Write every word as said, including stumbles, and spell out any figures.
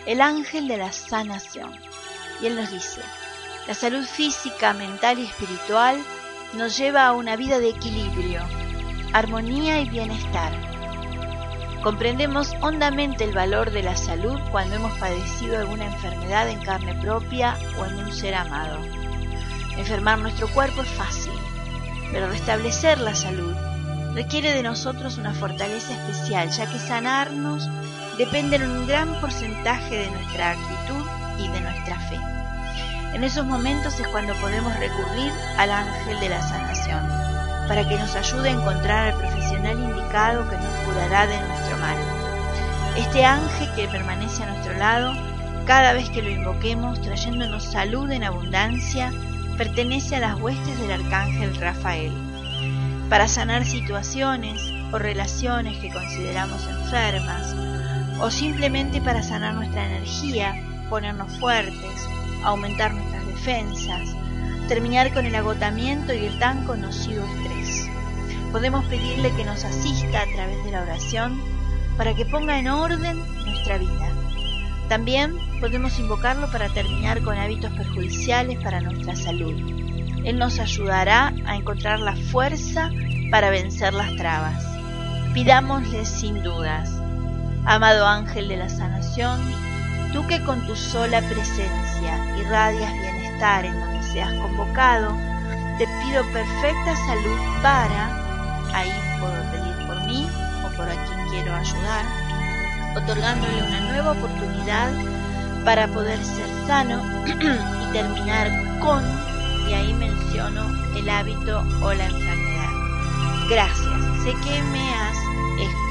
el ángel de la sanación. Y él nos dice: la salud física, mental y espiritual nos lleva a una vida de equilibrio, armonía y bienestar. Comprendemos hondamente el valor de la salud cuando hemos padecido alguna enfermedad en carne propia o en un ser amado. Enfermar nuestro cuerpo es fácil, pero restablecer la salud requiere de nosotros una fortaleza especial, ya que sanarnos depende en un gran porcentaje de nuestra actitud y de nuestra fe. En esos momentos es cuando podemos recurrir al ángel de la sanación, para que nos ayude a encontrar al profesional indicado que nos curará de nuestro mal. Este ángel que permanece a nuestro lado, cada vez que lo invoquemos, trayéndonos salud en abundancia, pertenece a las huestes del arcángel Rafael, para sanar situaciones o relaciones que consideramos enfermas, o simplemente para sanar nuestra energía, ponernos fuertes, aumentar nuestras defensas, terminar con el agotamiento y el tan conocido estrés. Podemos pedirle que nos asista a través de la oración para que ponga en orden nuestra vida. También podemos invocarlo para terminar con hábitos perjudiciales para nuestra salud. Él nos ayudará a encontrar la fuerza para vencer las trabas. Pidámosle sin dudas: amado ángel de la sanación, tú que con tu sola presencia irradias bienestar en donde seas convocado, te pido perfecta salud para, ahí puedo pedir por mí o por a quien quiero ayudar, otorgándole una nueva oportunidad para poder ser sano y terminar con, y ahí menciono el hábito o la enfermedad. Gracias, sé que me has escuchado.